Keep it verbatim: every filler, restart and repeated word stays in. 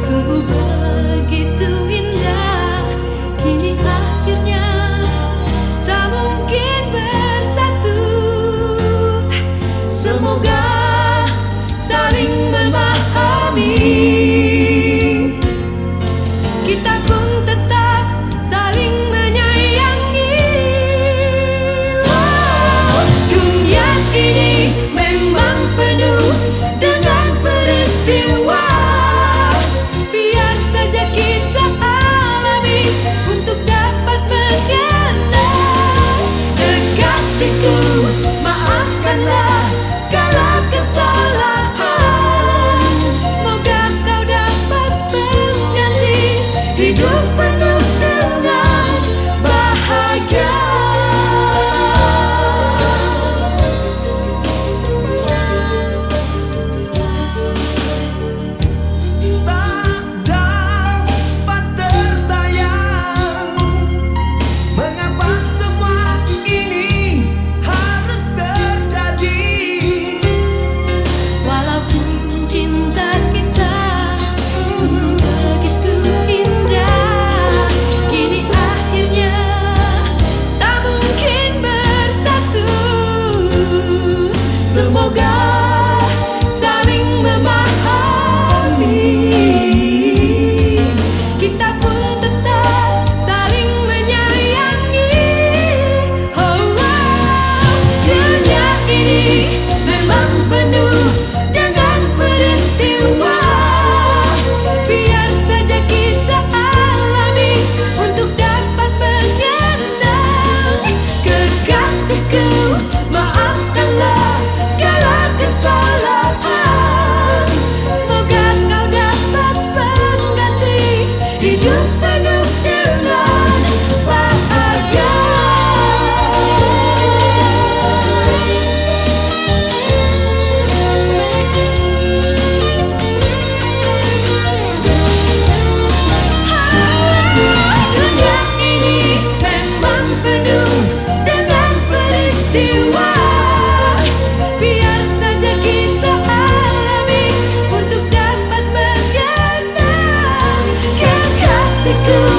Sungguh begitu indah, kini akhirnya tak mungkin bersatu. Semoga saling memahami, kita pun tetap saling menyayangi. Wow, dunia ini memang penuh dengan peristiwa, biar saja kita alami untuk dapat mengenal. Kekasihku, maafkanlah segala kesalahan. Semoga kau dapat mengganti hidup penuh dengan bahagia. Semoga saling memahami, kita pun tetap saling menyayangi. Oh, wow, dunia ini memang penuh dengan peristiwa, biar saja kita alami untuk dapat mengenal. Kekasihku, maafkanlah segala kesalahan. Semoga kau dapat mengganti hidup penuh dengan bahagia. Dunia ini memang penuh dengan peristiwa, biar saja kita alami untuk dapat mengenal. Kekasihku,